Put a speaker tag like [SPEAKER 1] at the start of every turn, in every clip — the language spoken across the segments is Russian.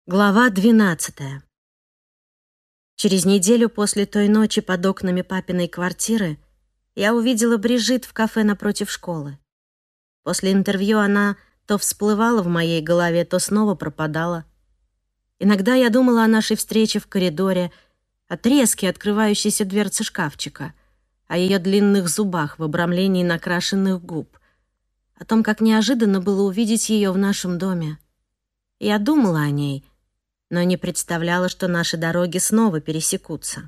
[SPEAKER 1] Глава 12. Через неделю после той ночи под окнами папиной квартиры я увидела Брижит в кафе напротив школы. После интервью она то всплывала в моей голове, то снова пропадала. Иногда я думала о нашей встрече в коридоре, о треске открывающейся дверцы шкафчика, о ее длинных зубах в обрамлении накрашенных губ, о том, как неожиданно было увидеть ее в нашем доме. Я думала о ней, но не представляла, что наши дороги снова пересекутся.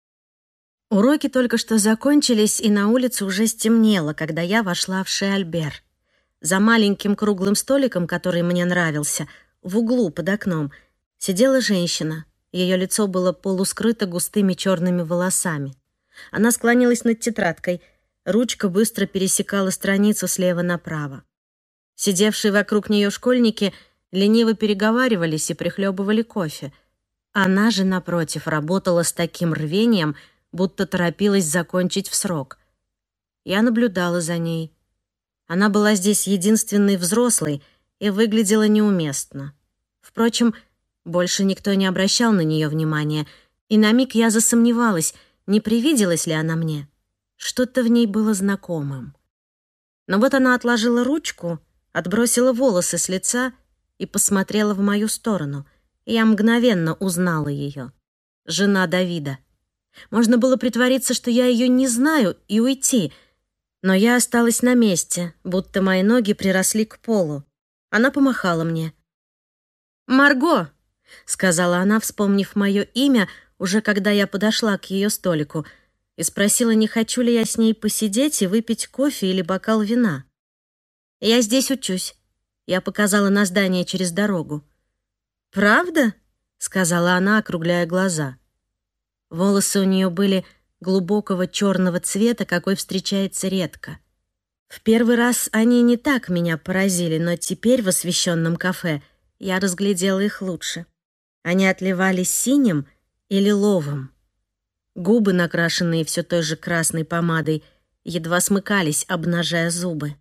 [SPEAKER 1] Уроки только что закончились, и на улице уже стемнело, когда я вошла в Chez Albert. За маленьким круглым столиком, который мне нравился, в углу под окном, сидела женщина. Ее лицо было полускрыто густыми черными волосами. Она склонилась над тетрадкой. Ручка быстро пересекала страницу слева направо. Сидевшие вокруг нее школьники лениво переговаривались и прихлебывали кофе. Она же, напротив, работала с таким рвением, будто торопилась закончить в срок. Я наблюдала за ней. Она была здесь единственной взрослой и выглядела неуместно. Впрочем, больше никто не обращал на нее внимания, и на миг я засомневалась, не привиделась ли она мне. Что-то в ней было знакомым. Но вот она отложила ручку, отбросила волосы с лица и посмотрела в мою сторону. Я мгновенно узнала ее. Жена Давида. Можно было притвориться, что я ее не знаю, и уйти, но я осталась на месте, будто мои ноги приросли к полу. Она помахала мне. «Марго», — сказала она, вспомнив мое имя, уже когда я подошла к ее столику, и спросила, не хочу ли я с ней посидеть и выпить кофе или бокал вина. «Я здесь учусь». Я показала на здание через дорогу. «Правда?» — сказала она, округляя глаза. Волосы у нее были глубокого черного цвета, какой встречается редко. В первый раз они не так меня поразили, но теперь в освещенном кафе я разглядела их лучше. Они отливали синим и лиловым. Губы, накрашенные все той же красной помадой, едва смыкались, обнажая зубы.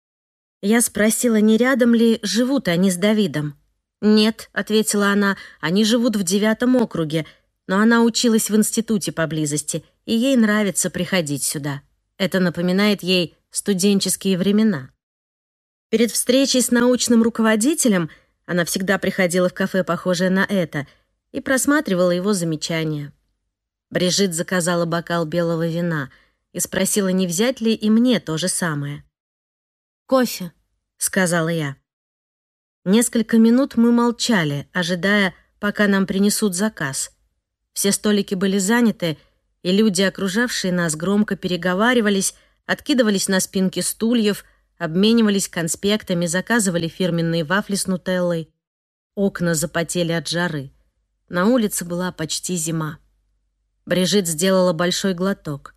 [SPEAKER 1] Я спросила, не рядом ли живут они с Давидом. «Нет», — ответила она, — «они живут в 9 округе, но она училась в институте поблизости, и ей нравится приходить сюда. Это напоминает ей студенческие времена». Перед встречей с научным руководителем она всегда приходила в кафе, похожее на это, и просматривала его замечания. Брижит заказала бокал белого вина и спросила, не взять ли и мне то же самое. «Кофе», — сказала я. Несколько минут мы молчали, ожидая, пока нам принесут заказ. Все столики были заняты, и люди, окружавшие нас, громко переговаривались, откидывались на спинки стульев, обменивались конспектами, заказывали фирменные вафли с нутеллой. Окна запотели от жары. На улице была почти зима. Брижит сделала большой глоток.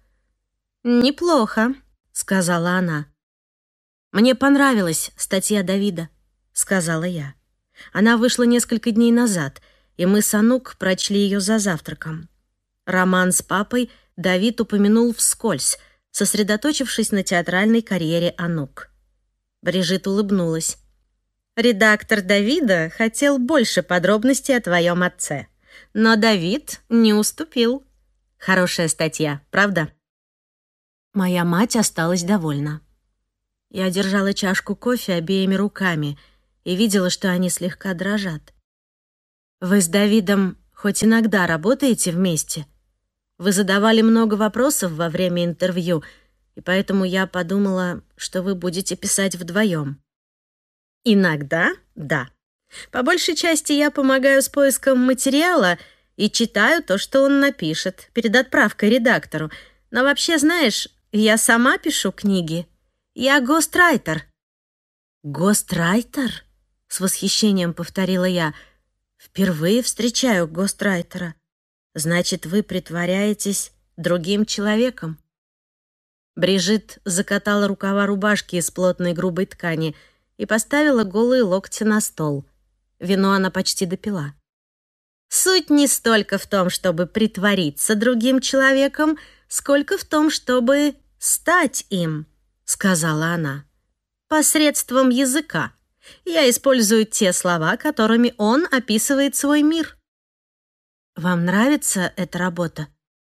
[SPEAKER 1] «Неплохо», — сказала она. «Мне понравилась статья Давида», — сказала я. Она вышла несколько дней назад, и мы с Анук прочли ее за завтраком. Роман с папой Давид упомянул вскользь, сосредоточившись на театральной карьере Анук. Брижит улыбнулась. «Редактор Давида хотел больше подробностей о твоем отце, но Давид не уступил. Хорошая статья, правда?» Моя мать осталась довольна. Я держала чашку кофе обеими руками и видела, что они слегка дрожат. «Вы с Давидом хоть иногда работаете вместе? Вы задавали много вопросов во время интервью, и поэтому я подумала, что вы будете писать вдвоем». «Иногда, да. По большей части я помогаю с поиском материала и читаю то, что он напишет, перед отправкой редактору. Но вообще, знаешь, я сама пишу книги. Я гострайтер». «Гострайтер?» — с восхищением повторила я. «Впервые встречаю гострайтера. Значит, вы притворяетесь другим человеком?» Брижит закатала рукава рубашки из плотной грубой ткани и поставила голые локти на стол. Вино она почти допила. «Суть не столько в том, чтобы притвориться другим человеком, сколько в том, чтобы стать им», — сказала она. «Посредством языка. Я использую те слова, которыми он описывает свой мир. Вам нравится эта работа?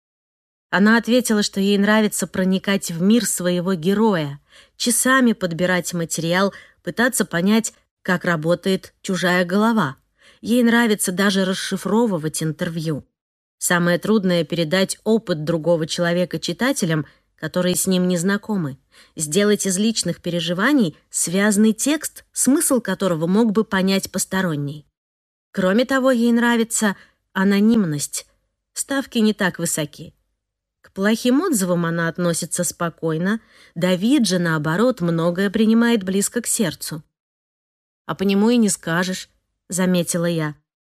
[SPEAKER 1] Она ответила, что ей нравится проникать в мир своего героя, часами подбирать материал, пытаться понять, как работает чужая голова. Ей нравится даже расшифровывать интервью. Самое трудное — передать опыт другого человека читателям, которые с ним не знакомы. Сделать из личных переживаний связный текст, смысл которого мог бы понять посторонний. Кроме того, ей нравится анонимность. Ставки не так высоки. К плохим отзывам она относится спокойно. Давид же, наоборот, многое принимает близко к сердцу. «А по нему и не скажешь», — заметила я.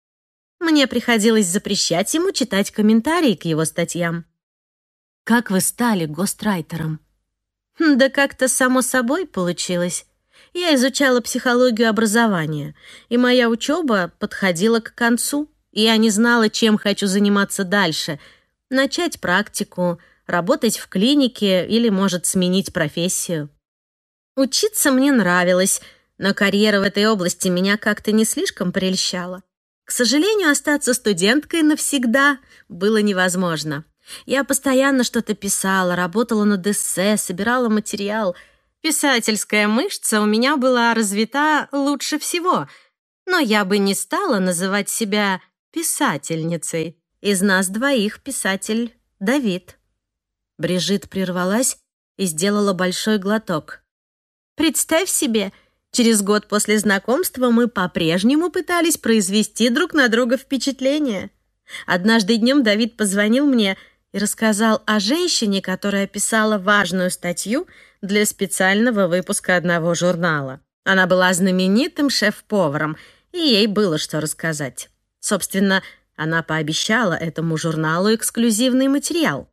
[SPEAKER 1] Мне приходилось запрещать ему читать комментарии к его статьям. «Как вы стали гострайтером?» Да как-то само собой получилось. Я изучала психологию образования, и моя учеба подходила к концу. Я не знала, чем хочу заниматься дальше. Начать практику, работать в клинике или, может, сменить профессию. Учиться мне нравилось, но карьера в этой области меня как-то не слишком прельщала. К сожалению, остаться студенткой навсегда было невозможно. Я постоянно что-то писала, работала над эссе, собирала материал. Писательская мышца у меня была развита лучше всего, но я бы не стала называть себя писательницей. Из нас двоих писатель Давид. Брижит прервалась и сделала большой глоток. Представь себе, через год после знакомства мы по-прежнему пытались произвести друг на друга впечатление. Однажды днем Давид позвонил мне и рассказал о женщине, которая писала важную статью для специального выпуска одного журнала. Она была знаменитым шеф-поваром, и ей было что рассказать. Собственно, она пообещала этому журналу эксклюзивный материал.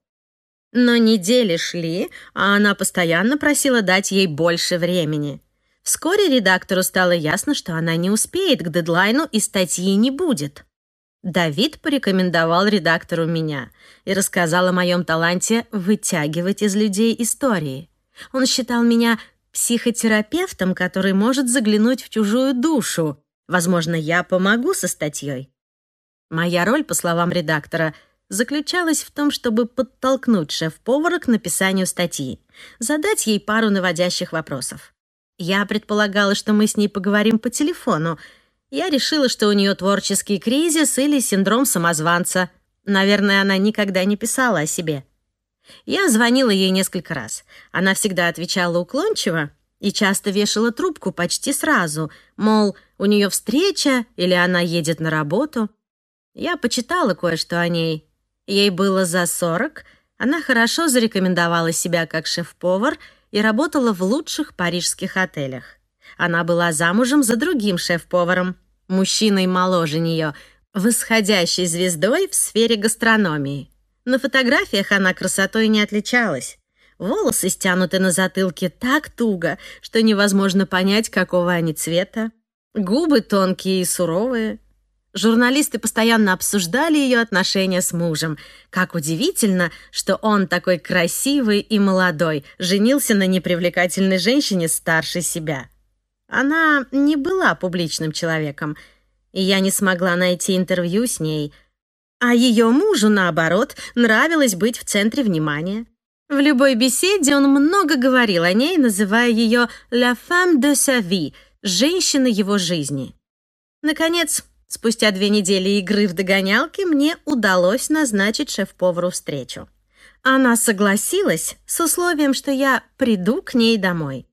[SPEAKER 1] Но недели шли, а она постоянно просила дать ей больше времени. Вскоре редактору стало ясно, что она не успеет к дедлайну и статьи не будет. Давид порекомендовал редактору меня и рассказал о моем таланте вытягивать из людей истории. Он считал меня психотерапевтом, который может заглянуть в чужую душу. Возможно, я помогу со статьей. Моя роль, по словам редактора, заключалась в том, чтобы подтолкнуть шеф-повара к написанию статьи, задать ей пару наводящих вопросов. Я предполагала, что мы с ней поговорим по телефону. Я решила, что у нее творческий кризис или синдром самозванца. Наверное, она никогда не писала о себе. Я звонила ей несколько раз. Она всегда отвечала уклончиво и часто вешала трубку почти сразу, мол, у нее встреча или она едет на работу. Я почитала кое-что о ней. Ей было за 40, она хорошо зарекомендовала себя как шеф-повар и работала в лучших парижских отелях. Она была замужем за другим шеф-поваром, мужчиной моложе нее, восходящей звездой в сфере гастрономии. На фотографиях она красотой не отличалась. Волосы стянуты на затылке так туго, что невозможно понять, какого они цвета. Губы тонкие и суровые. Журналисты постоянно обсуждали ее отношения с мужем. Как удивительно, что он такой красивый и молодой, женился на непривлекательной женщине старше себя. Она не была публичным человеком, и я не смогла найти интервью с ней. А ее мужу, наоборот, нравилось быть в центре внимания. В любой беседе он много говорил о ней, называя ее «la femme de sa vie» — «женщина его жизни». Наконец, спустя 2 недели игры в догонялки мне удалось назначить шеф-повару встречу. Она согласилась с условием, что я приду к ней домой.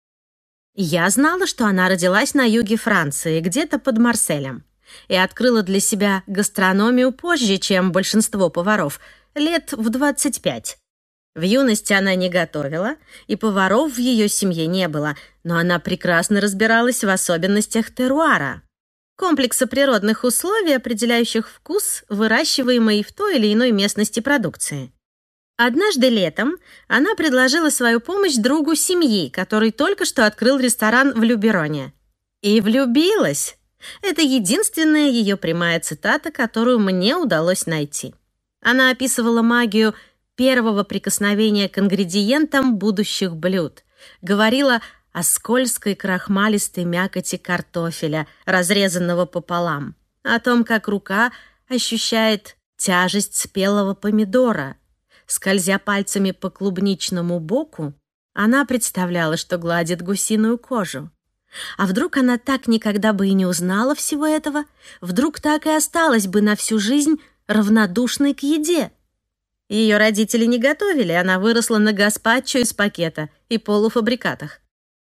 [SPEAKER 1] Я знала, что она родилась на юге Франции, где-то под Марселем, и открыла для себя гастрономию позже, чем большинство поваров, лет в 25. В юности она не готовила, и поваров в ее семье не было, но она прекрасно разбиралась в особенностях теруара, комплекса природных условий, определяющих вкус выращиваемой в той или иной местности продукции. Однажды летом она предложила свою помощь другу семьи, который только что открыл ресторан в Любероне. И влюбилась. Это единственная ее прямая цитата, которую мне удалось найти. Она описывала магию первого прикосновения к ингредиентам будущих блюд. Говорила о скользкой крахмалистой мякоти картофеля, разрезанного пополам, о том, как рука ощущает тяжесть спелого помидора. Скользя пальцами по клубничному боку, она представляла, что гладит гусиную кожу. А вдруг она так никогда бы и не узнала всего этого? Вдруг так и осталась бы на всю жизнь равнодушной к еде? Ее родители не готовили, она выросла на гаспачо из пакета и полуфабрикатах.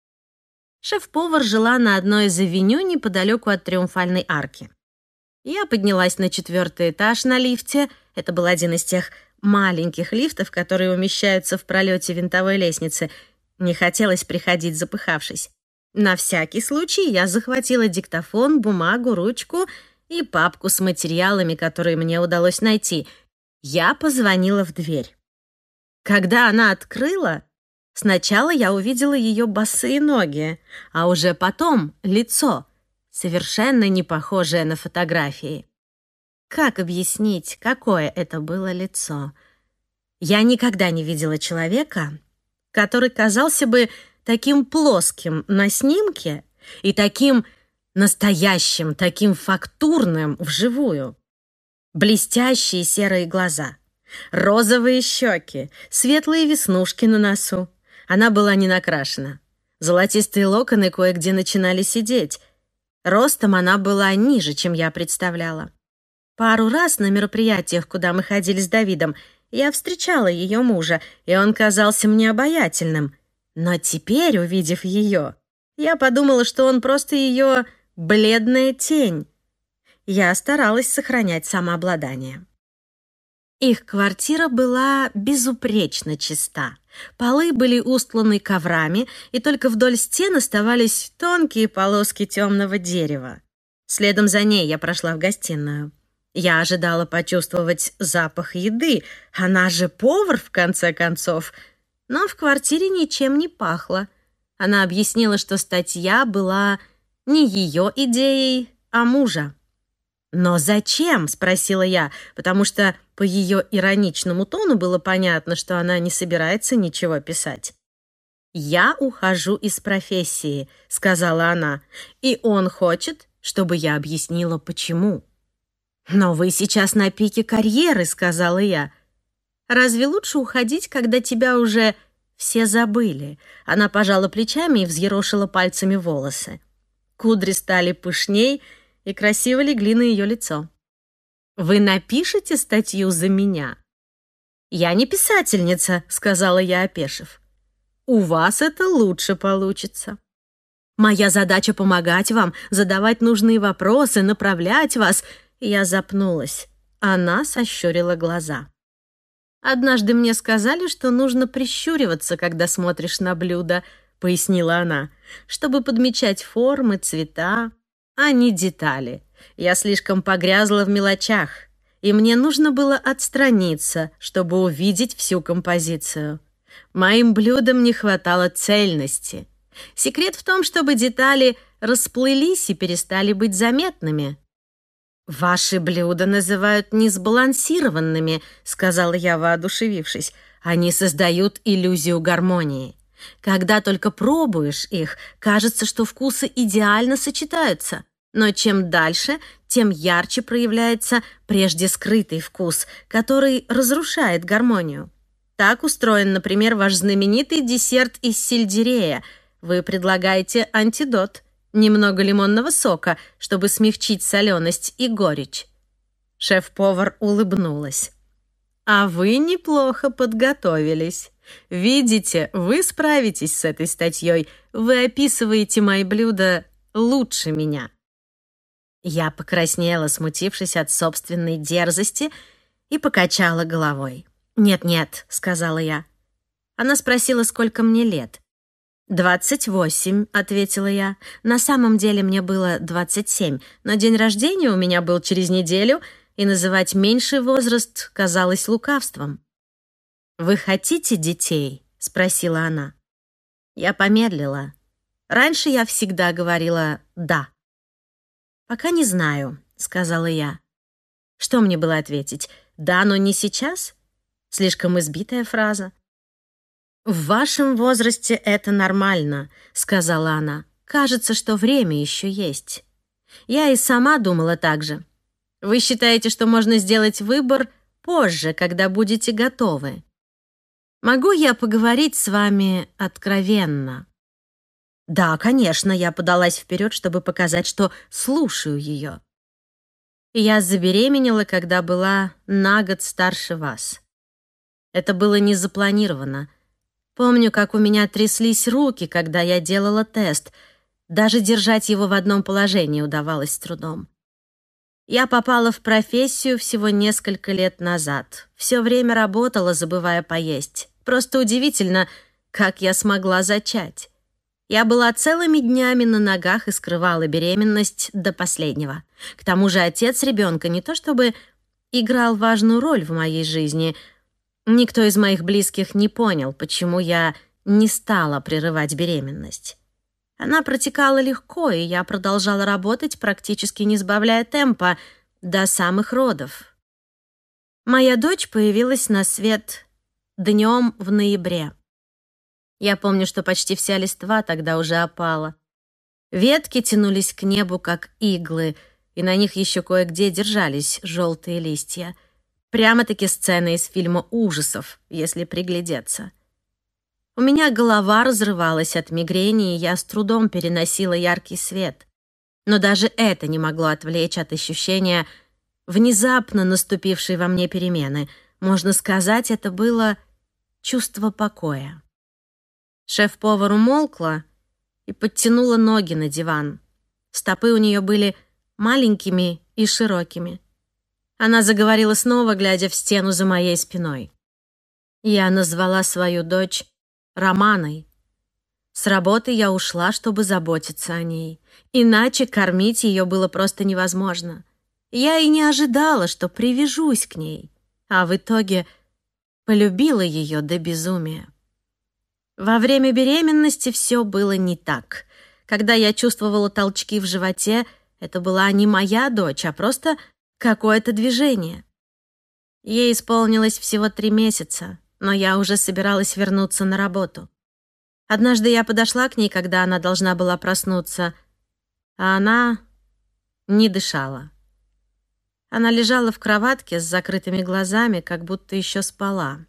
[SPEAKER 1] Шеф-повар жила на одной из авеню неподалеку от Триумфальной арки. Я поднялась на 4-й этаж на лифте. Это был один из тех маленьких лифтов, которые умещаются в пролете винтовой лестницы. Не хотелось приходить запыхавшись. На всякий случай я захватила диктофон, бумагу, ручку и папку с материалами, которые мне удалось найти. Я позвонила в дверь. Когда она открыла, сначала я увидела ее босые ноги, а уже потом лицо, совершенно не похожее на фотографии. Как объяснить, какое это было лицо? Я никогда не видела человека, который казался бы таким плоским на снимке и таким настоящим, таким фактурным вживую. Блестящие серые глаза, розовые щеки, светлые веснушки на носу. Она была не накрашена. Золотистые локоны кое-где начинали сидеть. Ростом она была ниже, чем я представляла. Пару раз на мероприятиях, куда мы ходили с Давидом, я встречала ее мужа, и он казался мне обаятельным. Но теперь, увидев ее, я подумала, что он просто ее бледная тень. Я старалась сохранять самообладание. Их квартира была безупречно чиста. Полы были устланы коврами, и только вдоль стен оставались тонкие полоски темного дерева. Следом за ней я прошла в гостиную. Я ожидала почувствовать запах еды. Она же повар, в конце концов. Но в квартире ничем не пахло. Она объяснила, что статья была не ее идеей, а мужа. «Но зачем?» — спросила я, потому что по ее ироничному тону было понятно, что она не собирается ничего писать. «Я ухожу из профессии», — сказала она, «и он хочет, чтобы я объяснила, почему». «Но вы сейчас на пике карьеры», — сказала я. «Разве лучше уходить, когда тебя уже все забыли?» Она пожала плечами и взъерошила пальцами волосы. Кудри стали пышней и красиво легли на ее лицо. «Вы напишете статью за меня?» «Я не писательница», — сказала я, опешив. «У вас это лучше получится. Моя задача — помогать вам, задавать нужные вопросы, направлять вас». Я запнулась. Она сощурила глаза. «Однажды мне сказали, что нужно прищуриваться, когда смотришь на блюдо», — пояснила она, «чтобы подмечать формы, цвета, а не детали. Я слишком погрязла в мелочах, и мне нужно было отстраниться, чтобы увидеть всю композицию. Моим блюдам не хватало цельности. Секрет в том, чтобы детали расплылись и перестали быть заметными». «Ваши блюда называют несбалансированными», — сказала я, воодушевившись. «Они создают иллюзию гармонии. Когда только пробуешь их, кажется, что вкусы идеально сочетаются. Но чем дальше, тем ярче проявляется прежде скрытый вкус, который разрушает гармонию. Так устроен, например, ваш знаменитый десерт из сельдерея. Вы предлагаете антидот. Немного лимонного сока, чтобы смягчить соленость и горечь». Шеф-повар улыбнулась. «А вы неплохо подготовились. Видите, вы справитесь с этой статьей. Вы описываете мои блюда лучше меня». Я покраснела, смутившись от собственной дерзости, и покачала головой. «Нет-нет», — сказала я. Она спросила, сколько мне лет. 28, ответила я. На самом деле мне было 27, но день рождения у меня был через неделю, и называть меньший возраст казалось лукавством. «Вы хотите детей?» — спросила она. Я помедлила. Раньше я всегда говорила «да». «Пока не знаю», — сказала я. Что мне было ответить? «Да, но не сейчас?» Слишком избитая фраза. «В вашем возрасте это нормально», — сказала она. «Кажется, что время еще есть». Я и сама думала так же. Вы считаете, что можно сделать выбор позже, когда будете готовы? Могу я поговорить с вами откровенно? Да, конечно, я подалась вперед, чтобы показать, что слушаю ее. Я забеременела, когда была на год старше вас. Это было не запланировано. Помню, как у меня тряслись руки, когда я делала тест. Даже держать его в одном положении удавалось с трудом. Я попала в профессию всего несколько лет назад. Все время работала, забывая поесть. Просто удивительно, как я смогла зачать. Я была целыми днями на ногах и скрывала беременность до последнего. К тому же отец ребенка не то чтобы играл важную роль в моей жизни. Никто из моих близких не понял, почему я не стала прерывать беременность. Она протекала легко, и я продолжала работать, практически не сбавляя темпа, до самых родов. Моя дочь появилась на свет днем в ноябре. Я помню, что почти вся листва тогда уже опала. Ветки тянулись к небу, как иглы, и на них еще кое-где держались желтые листья. Прямо-таки сцена из фильма ужасов, если приглядеться. У меня голова разрывалась от мигрени, и я с трудом переносила яркий свет. Но даже это не могло отвлечь от ощущения внезапно наступившей во мне перемены. Можно сказать, это было чувство покоя. Шеф-повар умолкла и подтянула ноги на диван. Стопы у нее были маленькими и широкими. Она заговорила снова, глядя в стену за моей спиной. Я назвала свою дочь Романой. С работы я ушла, чтобы заботиться о ней. Иначе кормить ее было просто невозможно. Я и не ожидала, что привяжусь к ней, а в итоге полюбила ее до безумия. Во время беременности все было не так. Когда я чувствовала толчки в животе, это была не моя дочь, а просто какое-то движение. Ей исполнилось всего 3 месяца, но я уже собиралась вернуться на работу. Однажды я подошла к ней, когда она должна была проснуться, а она не дышала. Она лежала в кроватке с закрытыми глазами, как будто еще спала.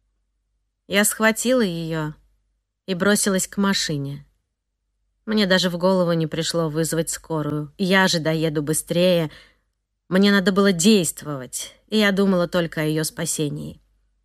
[SPEAKER 1] Я схватила ее и бросилась к машине. Мне даже в голову не пришло вызвать скорую. Я же доеду быстрее. Мне надо было действовать, и я думала только о ее спасении.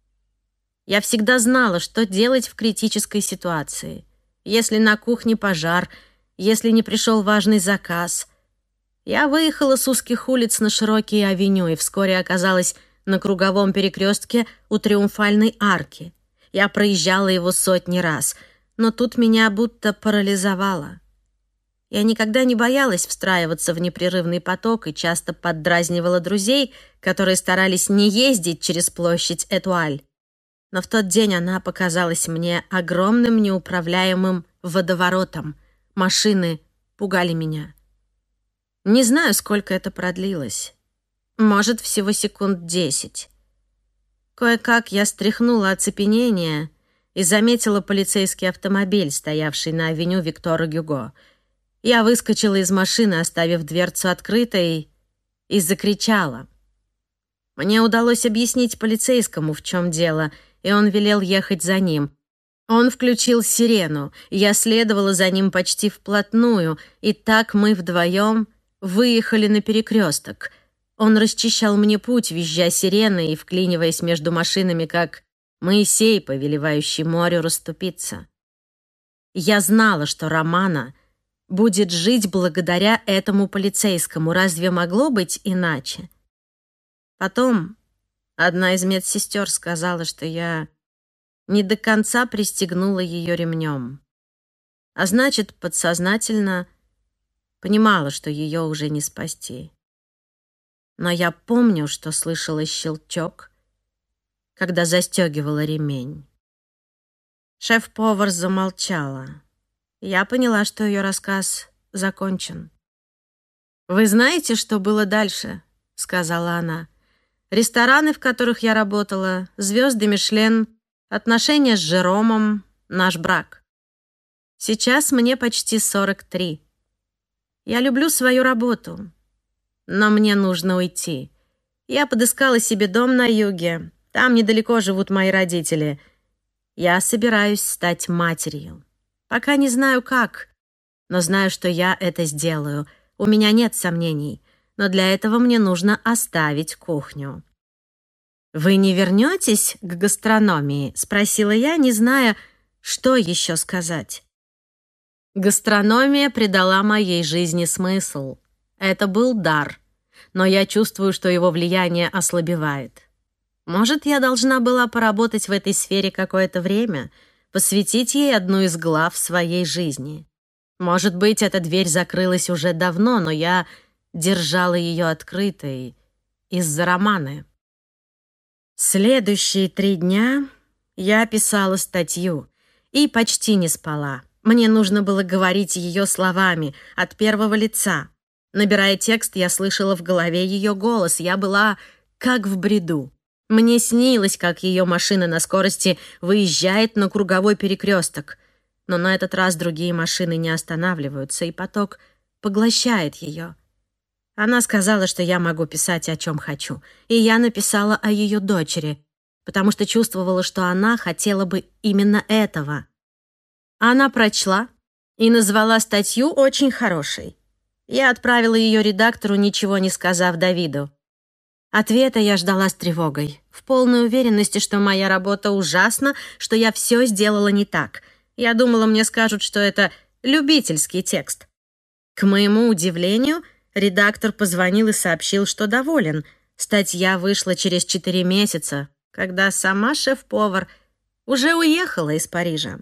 [SPEAKER 1] Я всегда знала, что делать в критической ситуации. Если на кухне пожар, если не пришел важный заказ. Я выехала с узких улиц на широкие авеню и вскоре оказалась на круговом перекрестке у Триумфальной арки. Я проезжала его сотни раз, но тут меня будто парализовало. Я никогда не боялась встраиваться в непрерывный поток и часто поддразнивала друзей, которые старались не ездить через площадь Этуаль. Но в тот день она показалась мне огромным неуправляемым водоворотом. Машины пугали меня. Не знаю, сколько это продлилось. Может, всего секунд 10. Кое-как я стряхнула оцепенение и заметила полицейский автомобиль, стоявший на авеню Виктора Гюго. Я выскочила из машины, оставив дверцу открытой, и закричала. Мне удалось объяснить полицейскому, в чем дело, и он велел ехать за ним. Он включил сирену, я следовала за ним почти вплотную, и так мы вдвоем выехали на перекресток. Он расчищал мне путь, визжа сиреной и вклиниваясь между машинами, как Моисей, повелевающий морю расступиться. Я знала, что Романа будет жить благодаря этому полицейскому. Разве могло быть иначе? Потом одна из медсестер сказала, что я не до конца пристегнула ее ремнем. А значит, подсознательно понимала, что ее уже не спасти. Но я помню, что слышала щелчок, когда застегивала ремень. Шеф-повар замолчала. Я поняла, что ее рассказ закончен. «Вы знаете, что было дальше?» — сказала она. «Рестораны, в которых я работала, звезды Мишлен, отношения с Жеромом, наш брак. Сейчас мне почти 43. Я люблю свою работу, но мне нужно уйти. Я подыскала себе дом на юге. Там недалеко живут мои родители. Я собираюсь стать матерью. Пока не знаю как, но знаю, что я это сделаю. У меня нет сомнений, но для этого мне нужно оставить кухню. «Вы не вернетесь к гастрономии?» — спросила я, не зная, что еще сказать. Гастрономия придала моей жизни смысл. Это был дар, но я чувствую, что его влияние ослабевает. Может, я должна была поработать в этой сфере какое-то время, посвятить ей одну из глав своей жизни. Может быть, эта дверь закрылась уже давно, но я держала ее открытой из-за романа. Следующие 3 дня я писала статью и почти не спала. Мне нужно было говорить ее словами, от первого лица. Набирая текст, я слышала в голове ее голос. Я была как в бреду. Мне снилось, как ее машина на скорости выезжает на круговой перекресток. Но на этот раз другие машины не останавливаются, и поток поглощает ее. Она сказала, что я могу писать о чем хочу, и я написала о ее дочери, потому что чувствовала, что она хотела бы именно этого. Она прочла и назвала статью очень хорошей. Я отправила ее редактору, ничего не сказав Давиду. Ответа я ждала с тревогой, в полной уверенности, что моя работа ужасна, что я все сделала не так. Я думала, мне скажут, что это любительский текст. К моему удивлению, редактор позвонил и сообщил, что доволен. Статья вышла через 4 месяца, когда сама шеф-повар уже уехала из Парижа.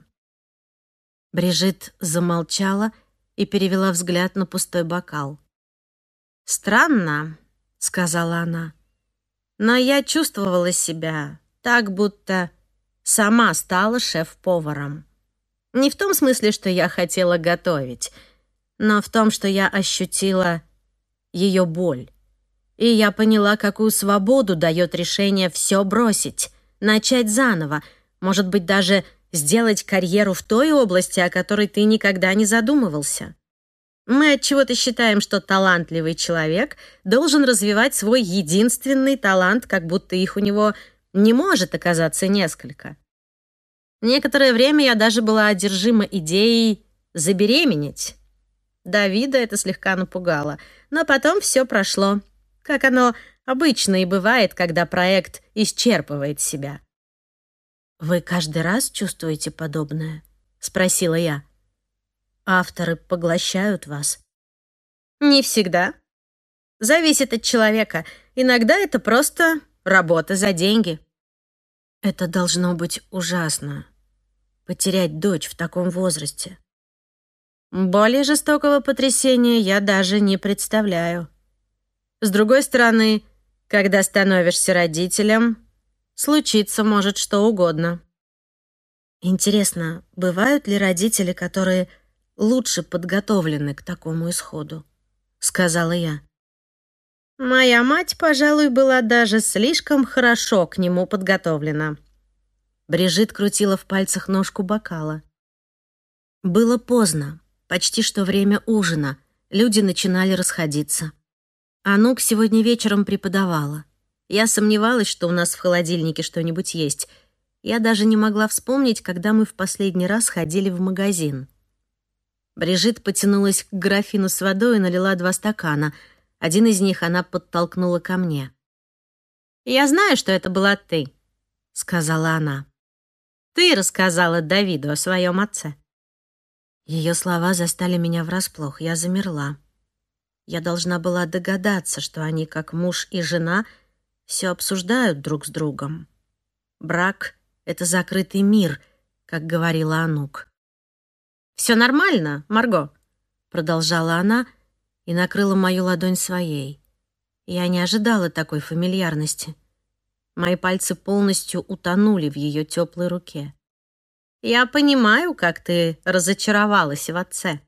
[SPEAKER 1] Брижит замолчала и перевела взгляд на пустой бокал. «Странно», — сказала она, — «но я чувствовала себя так, будто сама стала шеф-поваром. Не в том смысле, что я хотела готовить, но в том, что я ощутила ее боль. И я поняла, какую свободу дает решение все бросить, начать заново, может быть, даже сделать карьеру в той области, о которой ты никогда не задумывался. Мы отчего-то считаем, что талантливый человек должен развивать свой единственный талант, как будто их у него не может оказаться несколько. Некоторое время я даже была одержима идеей забеременеть. Давида это слегка напугало, но потом все прошло, как оно обычно и бывает, когда проект исчерпывает себя. «Вы каждый раз чувствуете подобное?» — спросила я. «Авторы поглощают вас?» «Не всегда. Зависит от человека. Иногда это просто работа за деньги». «Это должно быть ужасно. Потерять дочь в таком возрасте». «Более жестокого потрясения я даже не представляю. С другой стороны, когда становишься родителем, случиться может что угодно». «Интересно, бывают ли родители, которые лучше подготовлены к такому исходу?» — сказала я. «Моя мать, пожалуй, была даже слишком хорошо к нему подготовлена». Брижит крутила в пальцах ножку бокала. Было поздно, почти что время ужина. Люди начинали расходиться. Анук сегодня вечером преподавала. Я сомневалась, что у нас в холодильнике что-нибудь есть. Я даже не могла вспомнить, когда мы в последний раз ходили в магазин. Брижит потянулась к графину с водой и налила 2 стакана. Один из них она подтолкнула ко мне. «Я знаю, что это была ты», — сказала она. «Ты рассказала Давиду о своем отце». Ее слова застали меня врасплох. Я замерла. Я должна была догадаться, что они, как муж и жена, все обсуждают друг с другом. Брак — это закрытый мир, как говорила Анук. «Все нормально, Марго», — продолжала она и накрыла мою ладонь своей. Я не ожидала такой фамильярности. Мои пальцы полностью утонули в ее теплой руке. «Я понимаю, как ты разочаровалась в отце».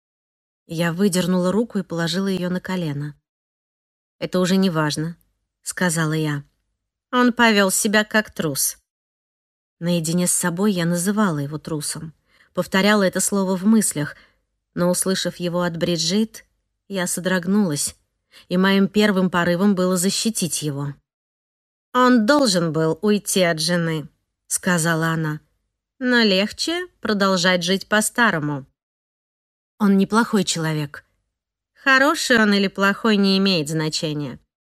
[SPEAKER 1] Я выдернула руку и положила ее на колено. «Это уже не важно», — сказала я. «Он повел себя как трус». Наедине с собой я называла его трусом, повторяла это слово в мыслях, но, услышав его от Бриджит, я содрогнулась, и моим первым порывом было защитить его. «Он должен был уйти от жены», — сказала она, «но легче продолжать жить по-старому». Он неплохой человек. Хороший он или плохой не имеет значения.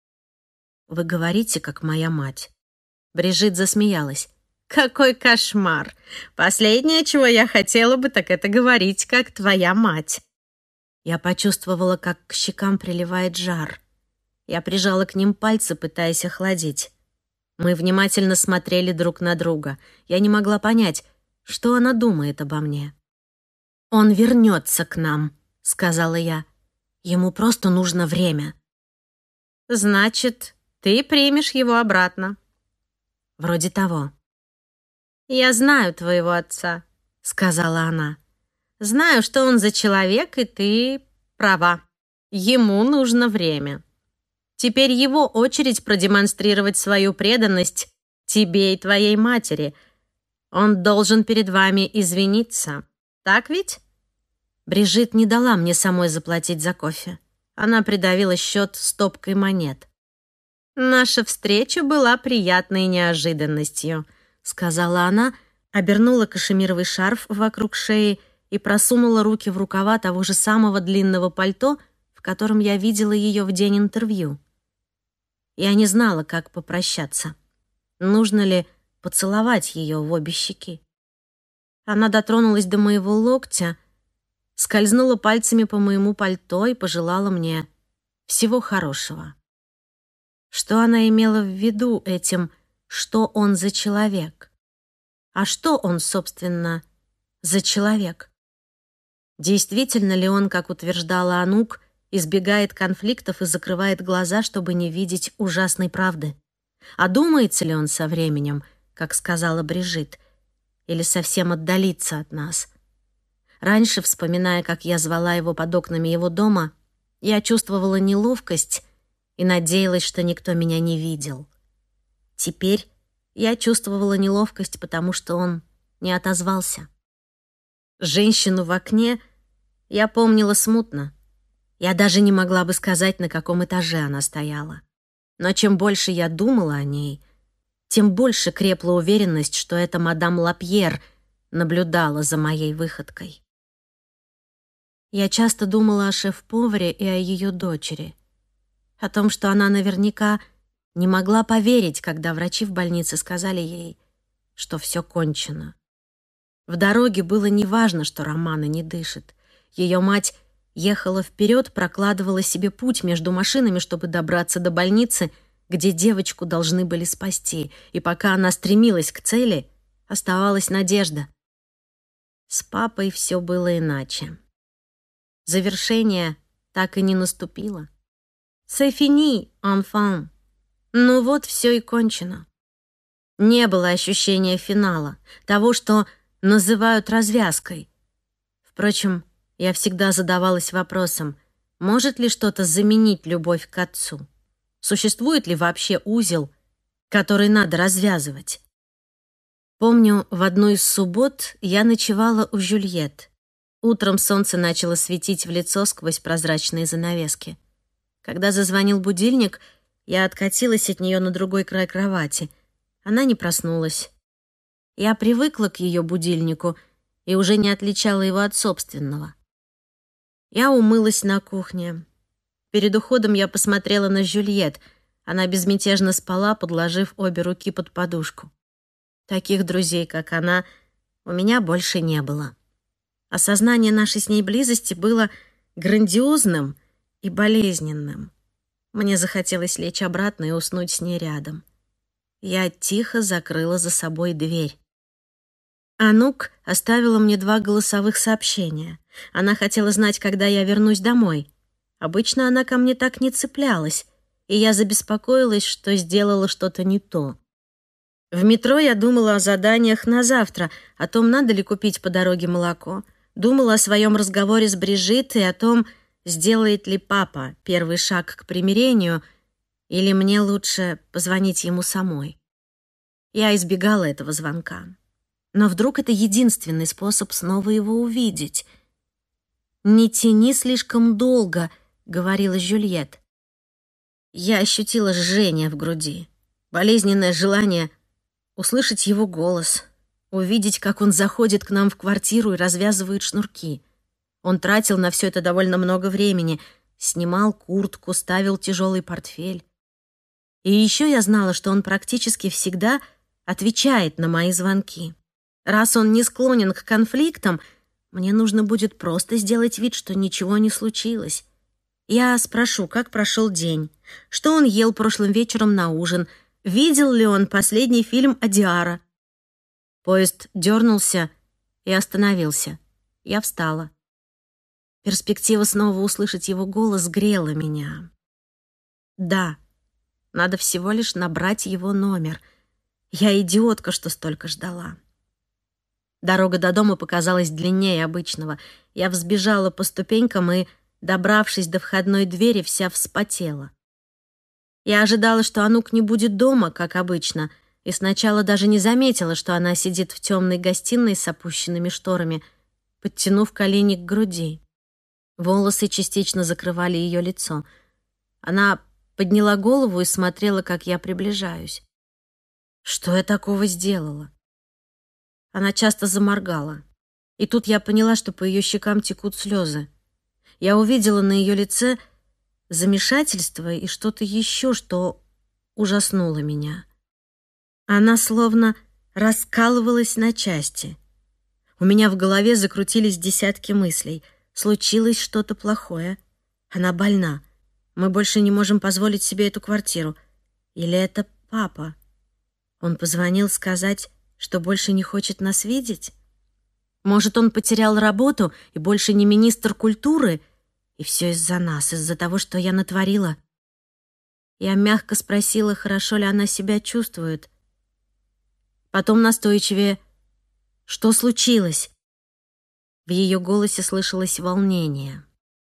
[SPEAKER 1] Вы говорите, как моя мать. Бриджит засмеялась. Какой кошмар! Последнее, чего я хотела бы, так это говорить, как твоя мать. Я почувствовала, как к щекам приливает жар. Я прижала к ним пальцы, пытаясь охладить. Мы внимательно смотрели друг на друга. Я не могла понять, что она думает обо мне. «Он вернется к нам», — сказала я. «Ему просто нужно время». «Значит, ты примешь его обратно?» «Вроде того». «Я знаю твоего отца», — сказала она. «Знаю, что он за человек, и ты права. Ему нужно время. Теперь его очередь продемонстрировать свою преданность тебе и твоей матери. Он должен перед вами извиниться. Так ведь?» Бриджит не дала мне самой заплатить за кофе. Она придавила счет стопкой монет. «Наша встреча была приятной неожиданностью», — сказала она, обернула кашемировый шарф вокруг шеи и просунула руки в рукава того же самого длинного пальто, в котором я видела ее в день интервью. Я не знала, как попрощаться. Нужно ли поцеловать ее в обе щеки? Она дотронулась до моего локтя, скользнула пальцами по моему пальто и пожелала мне всего хорошего. Что она имела в виду этим, что он за человек? А что он, собственно, за человек? Действительно ли он, как утверждала Анук, избегает конфликтов и закрывает глаза, чтобы не видеть ужасной правды? А думается ли он со временем, как сказала Бриджит, или совсем отдалится от нас? Раньше, вспоминая, как я звала его под окнами его дома, я чувствовала неловкость и надеялась, что никто меня не видел. Теперь я чувствовала неловкость, потому что он не отозвался. Женщину в окне я помнила смутно. Я даже не могла бы сказать, на каком этаже она стояла. Но чем больше я думала о ней, тем больше крепла уверенность, что эта мадам Лапьер наблюдала за моей выходкой. Я часто думала о шеф-поваре и о ее дочери, о том, что она наверняка не могла поверить, когда врачи в больнице сказали ей, что все кончено. В дороге было неважно, что Романа не дышит. Ее мать ехала вперед, прокладывала себе путь между машинами, чтобы добраться до больницы, где девочку должны были спасти, и пока она стремилась к цели, оставалась надежда. С папой все было иначе. Завершение так и не наступило. «C'est fini, enfant». Ну вот все и кончено. Не было ощущения финала, того, что называют развязкой. Впрочем, я всегда задавалась вопросом, может ли что-то заменить любовь к отцу? Существует ли вообще узел, который надо развязывать? Помню, в одну из суббот я ночевала у Жюльет. Утром солнце начало светить в лицо сквозь прозрачные занавески. Когда зазвонил будильник, я откатилась от нее на другой край кровати. Она не проснулась. Я привыкла к ее будильнику и уже не отличала его от собственного. Я умылась на кухне. Перед уходом я посмотрела на Жюльет. Она безмятежно спала, подложив обе руки под подушку. Таких друзей, как она, у меня больше не было. Осознание нашей с ней близости было грандиозным и болезненным. Мне захотелось лечь обратно и уснуть с ней рядом. Я тихо закрыла за собой дверь. Анук оставила мне 2 голосовых сообщения. Она хотела знать, когда я вернусь домой. Обычно она ко мне так не цеплялась, и я забеспокоилась, что сделала что-то не то. В метро я думала о заданиях на завтра, о том, надо ли купить по дороге молоко. Думала о своем разговоре с Бриджит и о том, сделает ли папа первый шаг к примирению, или мне лучше позвонить ему самой. Я избегала этого звонка. Но вдруг это единственный способ снова его увидеть. «Не тяни слишком долго», — говорила Жюльет. Я ощутила жжение в груди, болезненное желание услышать его голос, увидеть, как он заходит к нам в квартиру и развязывает шнурки. Он тратил на все это довольно много времени, снимал куртку, ставил тяжелый портфель. И еще я знала, что он практически всегда отвечает на мои звонки. Раз он не склонен к конфликтам, мне нужно будет просто сделать вид, что ничего не случилось. Я спрошу, как прошел день, что он ел прошлым вечером на ужин, видел ли он последний фильм Одиара. Поезд дернулся и остановился. Я встала. Перспектива снова услышать его голос грела меня. Да, надо всего лишь набрать его номер. Я идиотка, что столько ждала. Дорога до дома показалась длиннее обычного. Я взбежала по ступенькам и, добравшись до входной двери, вся вспотела. Я ожидала, что Анук не будет дома, как обычно, и сначала даже не заметила, что она сидит в темной гостиной с опущенными шторами, подтянув колени к груди. Волосы частично закрывали ее лицо. Она подняла голову и смотрела, как я приближаюсь. Что я такого сделала? Она часто заморгала. И тут я поняла, что по ее щекам текут слезы. Я увидела на ее лице замешательство и что-то еще, что ужаснуло меня. Она словно раскалывалась на части. У меня в голове закрутились десятки мыслей. Случилось что-то плохое. Она больна. Мы больше не можем позволить себе эту квартиру. Или это папа? Он позвонил сказать, что больше не хочет нас видеть? Может, он потерял работу и больше не министр культуры? И все из-за нас, из-за того, что я натворила. Я мягко спросила, хорошо ли она себя чувствует. Потом настойчивее: что случилось? В ее голосе слышалось волнение.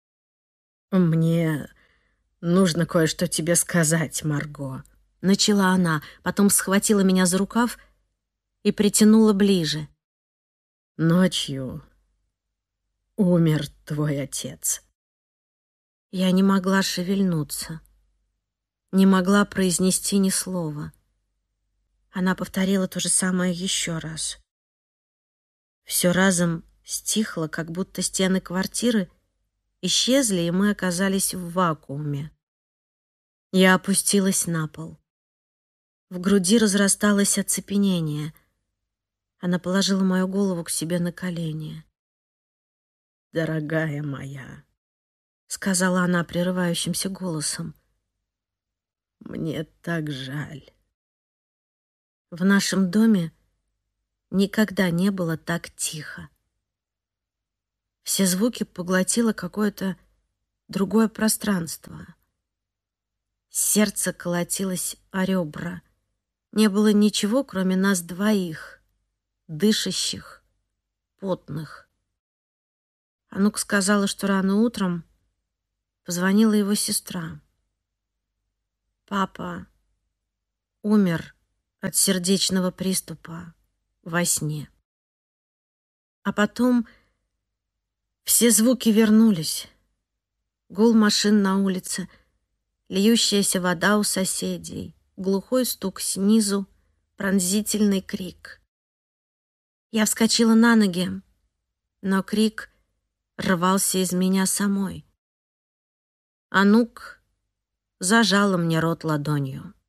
[SPEAKER 1] «Мне нужно кое-что тебе сказать, Марго», — начала она, потом схватила меня за рукав и притянула ближе. «Ночью умер твой отец». Я не могла шевельнуться, не могла произнести ни слова. Она повторила то же самое еще раз. Все разом стихло, как будто стены квартиры исчезли, и мы оказались в вакууме. Я опустилась на пол. В груди разрасталось оцепенение. Она положила мою голову к себе на колени. «Дорогая моя», — сказала она прерывающимся голосом, — «мне так жаль». В нашем доме никогда не было так тихо. Все звуки поглотило какое-то другое пространство. Сердце колотилось о ребра. Не было ничего, кроме нас двоих, дышащих, потных. Анук сказала, что рано утром позвонила его сестра. Папа умер от сердечного приступа во сне. А потом все звуки вернулись. Гул машин на улице, льющаяся вода у соседей, глухой стук снизу, пронзительный крик. Я вскочила на ноги, но крик рвался из меня самой. Анук зажала мне рот ладонью.